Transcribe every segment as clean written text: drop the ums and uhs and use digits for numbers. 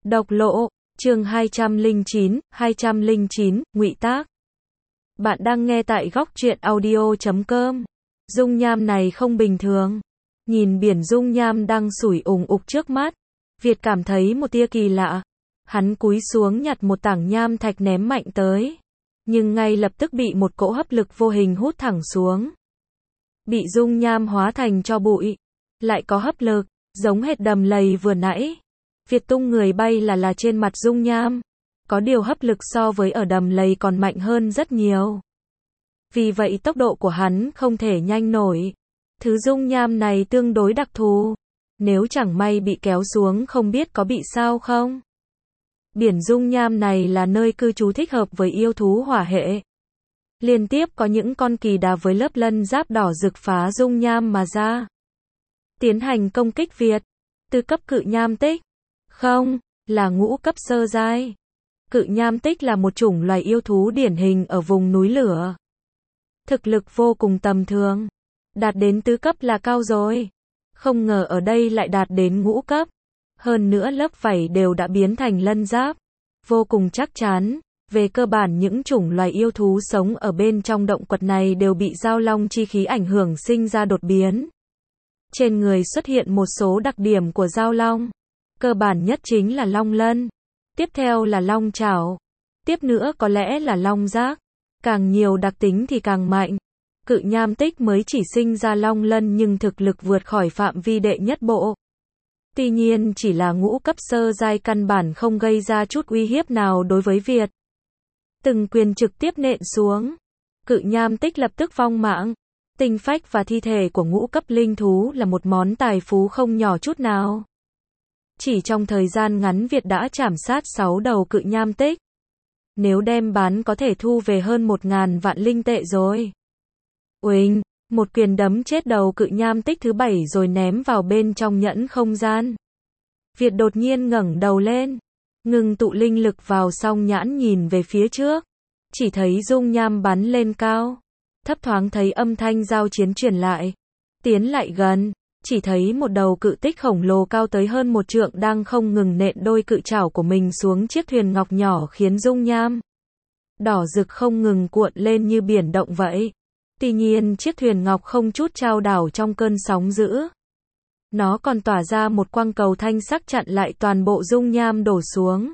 Độc lộ, chương 209, ngụy tác. Bạn đang nghe tại góc truyện audio.com. Dung nham này không bình thường. Nhìn biển dung nham đang sủi ùng ục trước mắt, Việt cảm thấy một tia kỳ lạ. Hắn cúi xuống nhặt một tảng nham thạch ném mạnh tới, nhưng ngay lập tức bị một cỗ hấp lực vô hình hút thẳng xuống. Bị dung nham hóa thành tro bụi, lại có hấp lực, giống hệt đầm lầy vừa nãy. Việt tung người bay là trên mặt dung nham. Có điều hấp lực so với ở đầm lầy còn mạnh hơn rất nhiều. Vì vậy tốc độ của hắn không thể nhanh nổi. Thứ dung nham này tương đối đặc thù. Nếu chẳng may bị kéo xuống không biết có bị sao không. Biển dung nham này là nơi cư trú thích hợp với yêu thú hỏa hệ. Liên tiếp có những con kỳ đà với lớp lân giáp đỏ rực phá dung nham mà ra, tiến hành công kích Việt. Từ cấp cự nham tích. Không, là ngũ cấp sơ giai. Cự nham tích là một chủng loài yêu thú điển hình ở vùng núi lửa. Thực lực vô cùng tầm thường. Đạt đến tứ cấp là cao rồi. Không ngờ ở đây lại đạt đến ngũ cấp. Hơn nữa lớp vảy đều đã biến thành lân giáp. Vô cùng chắc chắn. Về cơ bản những chủng loài yêu thú sống ở bên trong động quật này đều bị giao long chi khí ảnh hưởng sinh ra đột biến. Trên người xuất hiện một số đặc điểm của giao long. Cơ bản nhất chính là long lân. Tiếp theo là long chảo. Tiếp nữa có lẽ là long giác. Càng nhiều đặc tính thì càng mạnh. Cự nham tích mới chỉ sinh ra long lân nhưng thực lực vượt khỏi phạm vi đệ nhất bộ. Tuy nhiên chỉ là ngũ cấp sơ giai căn bản không gây ra chút uy hiếp nào đối với Việt. Từng quyền trực tiếp nện xuống. Cự nham tích lập tức vong mạng. Tinh phách và thi thể của ngũ cấp linh thú là một món tài phú không nhỏ chút nào. Chỉ trong thời gian ngắn Việt đã chảm sát 6 đầu cự nham tích. Nếu đem bán có thể thu về hơn 1.000 vạn linh tệ rồi. Uỳnh, một quyền đấm chết đầu cự nham tích thứ 7 rồi ném vào bên trong nhẫn không gian. Việt đột nhiên ngẩng đầu lên, ngừng tụ linh lực vào song nhãn nhìn về phía trước. Chỉ thấy dung nham bắn lên cao. Thấp thoáng thấy âm thanh giao chiến truyền lại. Tiến lại gần. Chỉ thấy một đầu cự tích khổng lồ cao tới hơn 1 trượng đang không ngừng nện đôi cự chảo của mình xuống chiếc thuyền ngọc nhỏ khiến dung nham đỏ rực không ngừng cuộn lên như biển động vậy. Tuy nhiên chiếc thuyền ngọc không chút chao đảo trong cơn sóng dữ. Nó còn tỏa ra một quang cầu thanh sắc chặn lại toàn bộ dung nham đổ xuống.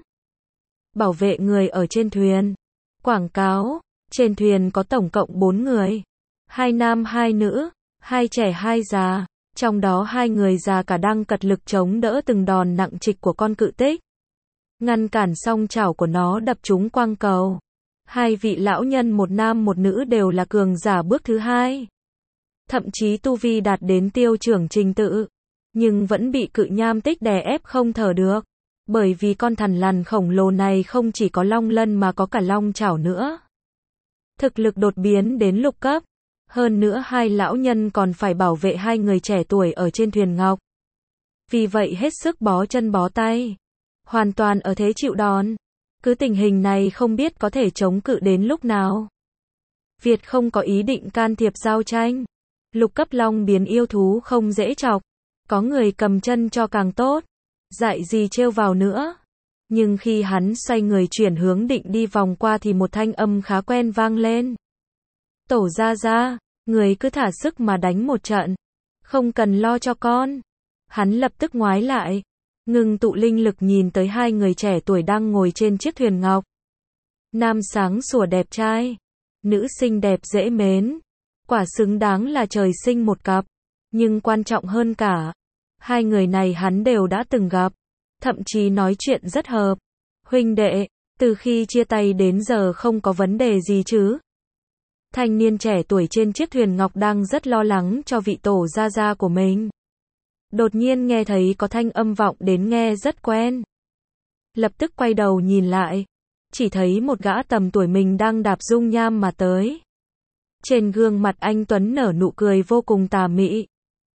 Bảo vệ người ở trên thuyền. Quảng cáo, trên thuyền có tổng cộng 4 người. 2 nam 2 nữ, 2 trẻ 2 già. Trong đó 2 người già cả đang cật lực chống đỡ từng đòn nặng trịch của con cự tích. Ngăn cản song chảo của nó đập trúng quang cầu. 2 vị lão nhân một nam một nữ đều là cường giả bước thứ 2. Thậm chí tu vi đạt đến tiêu trưởng trình tự. Nhưng vẫn bị cự nham tích đè ép không thở được. Bởi vì con thằn lằn khổng lồ này không chỉ có long lân mà có cả long chảo nữa. Thực lực đột biến đến lục cấp. Hơn nữa 2 lão nhân còn phải bảo vệ 2 người trẻ tuổi ở trên thuyền ngọc. Vì vậy hết sức bó chân bó tay. Hoàn toàn ở thế chịu đòn. Cứ tình hình này không biết có thể chống cự đến lúc nào. Việt không có ý định can thiệp giao tranh. Lục cấp long biến yêu thú không dễ chọc. Có người cầm chân cho càng tốt. Dại gì trêu vào nữa. Nhưng khi hắn xoay người chuyển hướng định đi vòng qua thì một thanh âm khá quen vang lên. Tổ ra, người cứ thả sức mà đánh một trận. Không cần lo cho con. Hắn lập tức ngoái lại. Ngừng tụ linh lực nhìn tới 2 người trẻ tuổi đang ngồi trên chiếc thuyền ngọc. Nam sáng sủa đẹp trai. Nữ xinh đẹp dễ mến. Quả xứng đáng là trời sinh một cặp. Nhưng quan trọng hơn cả. 2 người này hắn đều đã từng gặp. Thậm chí nói chuyện rất hợp. Huynh đệ, từ khi chia tay đến giờ không có vấn đề gì chứ? Thanh niên trẻ tuổi trên chiếc thuyền ngọc đang rất lo lắng cho vị tổ gia của mình. Đột nhiên nghe thấy có thanh âm vọng đến nghe rất quen. Lập tức quay đầu nhìn lại. Chỉ thấy một gã tầm tuổi mình đang đạp dung nham mà tới. Trên gương mặt anh Tuấn nở nụ cười vô cùng tà mị.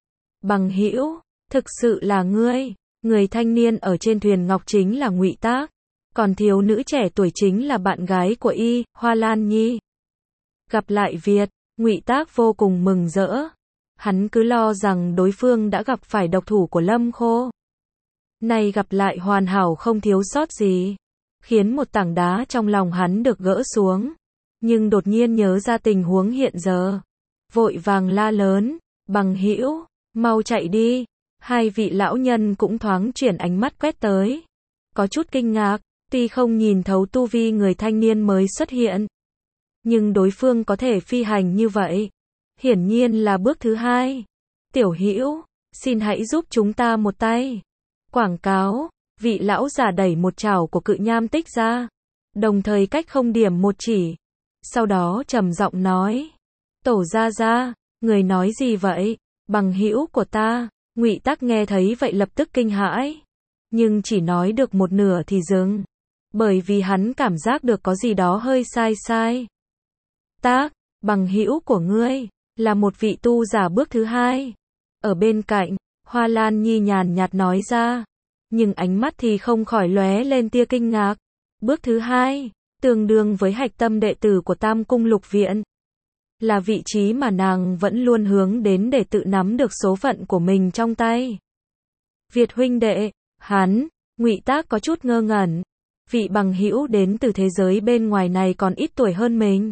Bằng hữu, thực sự là ngươi. Người thanh niên ở trên thuyền ngọc chính là Ngụy Tác. Còn thiếu nữ trẻ tuổi chính là bạn gái của y, Hoa Lan Nhi. Gặp lại Việt, Ngụy Tác vô cùng mừng rỡ. Hắn cứ lo rằng đối phương đã gặp phải độc thủ của Lâm Khô. Nay gặp lại hoàn hảo không thiếu sót gì, khiến một tảng đá trong lòng hắn được gỡ xuống. Nhưng đột nhiên nhớ ra tình huống hiện giờ, vội vàng la lớn, Bằng hữu, mau chạy đi. Hai vị lão nhân cũng thoáng chuyển ánh mắt quét tới, có chút kinh ngạc, tuy không nhìn thấu tu vi người thanh niên mới xuất hiện, nhưng đối phương có thể phi hành như vậy, hiển nhiên là bước thứ hai. Tiểu hữu, xin hãy giúp chúng ta một tay. Quảng cáo, vị lão giả đẩy một chảo của Cự Nham Tích ra, đồng thời cách không điểm một chỉ, sau đó trầm giọng nói, Tổ gia gia, người nói gì vậy? Bằng hữu của ta. Ngụy Tắc nghe thấy vậy lập tức kinh hãi, nhưng chỉ nói được một nửa thì dừng, bởi vì hắn cảm giác được có gì đó hơi sai sai. Tác, bằng hữu của ngươi, là một vị tu giả bước thứ hai. Ở bên cạnh, Hoa Lan Nhi nhàn nhạt nói ra, nhưng ánh mắt thì không khỏi lóe lên tia kinh ngạc. Bước thứ hai, tương đương với hạch tâm đệ tử của Tam Cung Lục Viện, là vị trí mà nàng vẫn luôn hướng đến để tự nắm được số phận của mình trong tay. Việt huynh đệ, hắn, Ngụy Tác có chút ngơ ngẩn. Vị bằng hữu đến từ thế giới bên ngoài này còn ít tuổi hơn mình.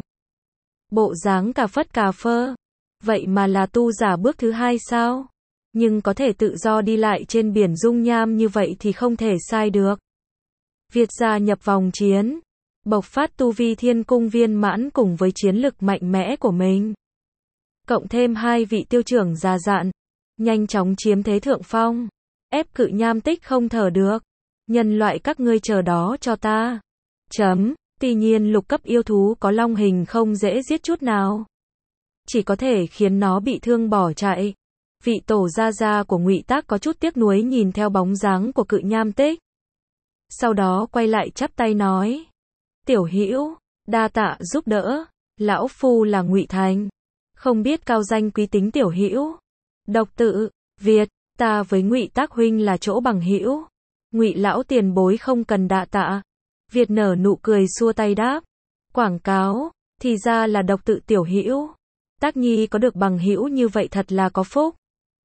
Bộ dáng cà phất cà phơ, vậy mà là tu giả bước thứ hai sao? Nhưng có thể tự do đi lại trên biển dung nham như vậy thì không thể sai được. Việt gia nhập vòng chiến, bộc phát tu vi thiên cung viên mãn cùng với chiến lực mạnh mẽ của mình. Cộng thêm hai vị tiêu trưởng già dặn, nhanh chóng chiếm thế thượng phong, ép Cự Nham Tích không thở được. Nhân loại các ngươi chờ đó cho ta. Tuy nhiên lục cấp yêu thú có long hình không dễ giết chút nào, chỉ có thể khiến nó bị thương bỏ chạy. Vị tổ gia gia của Ngụy Tác có chút tiếc nuối nhìn theo bóng dáng của Cự Nham Tích, sau đó quay lại chắp tay nói, tiểu hữu, đa tạ giúp đỡ, lão phu là Ngụy Thành, không biết cao danh quý tính tiểu hữu. Độc tự, Việt, ta với Ngụy Tác huynh là chỗ bằng hữu. Ngụy lão tiền bối không cần đa tạ. Việt nở nụ cười xua tay đáp, quảng cáo, thì ra là độc tự tiểu hữu. Tác nhi có được bằng hữu như vậy thật là có phúc.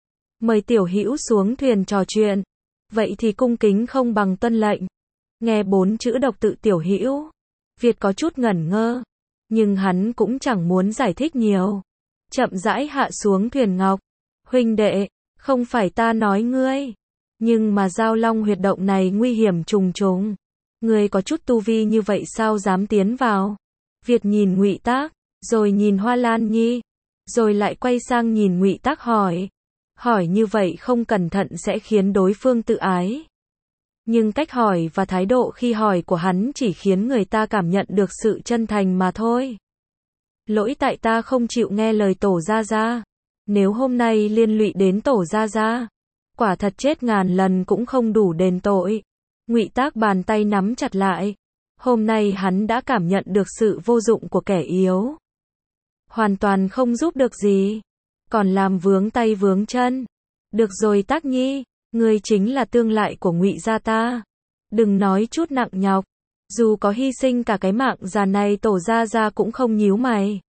Mời tiểu hữu xuống thuyền trò chuyện. Vậy thì cung kính không bằng tuân lệnh. Nghe 4 chữ độc tự tiểu hữu, Việt có chút ngẩn ngơ, nhưng hắn cũng chẳng muốn giải thích nhiều. Chậm rãi hạ xuống thuyền ngọc. Huynh đệ, không phải ta nói ngươi, nhưng mà Giao Long huyệt động này nguy hiểm trùng trùng. Ngươi có chút tu vi như vậy sao dám tiến vào? Việt nhìn Ngụy Tác, rồi nhìn Hoa Lan Nhi, rồi lại quay sang nhìn Ngụy Tác hỏi. Hỏi như vậy không cẩn thận sẽ khiến đối phương tự ái. Nhưng cách hỏi và thái độ khi hỏi của hắn chỉ khiến người ta cảm nhận được sự chân thành mà thôi. Lỗi tại ta không chịu nghe lời tổ gia gia. Nếu hôm nay liên lụy đến tổ gia gia, quả thật chết ngàn lần cũng không đủ đền tội. Ngụy Tác bàn tay nắm chặt lại. Hôm nay hắn đã cảm nhận được sự vô dụng của kẻ yếu. Hoàn toàn không giúp được gì, còn làm vướng tay vướng chân. Được rồi Tác nhi, ngươi chính là tương lai của Ngụy gia ta. Đừng nói chút nặng nhọc, dù có hy sinh cả cái mạng già này tổ gia gia cũng không nhíu mày.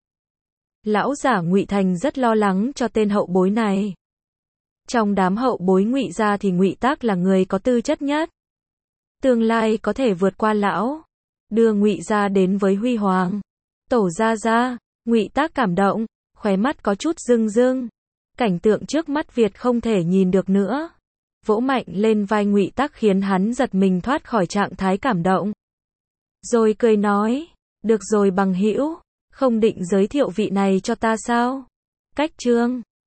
Lão giả Ngụy Thành rất lo lắng cho tên hậu bối này. Trong đám hậu bối Ngụy gia thì Ngụy Tác là người có tư chất nhất. Tương lai có thể vượt qua lão, đưa Ngụy gia đến với huy hoàng. Tổ gia gia, Ngụy Tác cảm động, khóe mắt có chút rưng rưng. Cảnh tượng trước mắt Việt không thể nhìn được nữa. Vỗ mạnh lên vai Ngụy Tác khiến hắn giật mình thoát khỏi trạng thái cảm động. Rồi cười nói, được rồi bằng hữu, không định giới thiệu vị này cho ta sao? Cách chương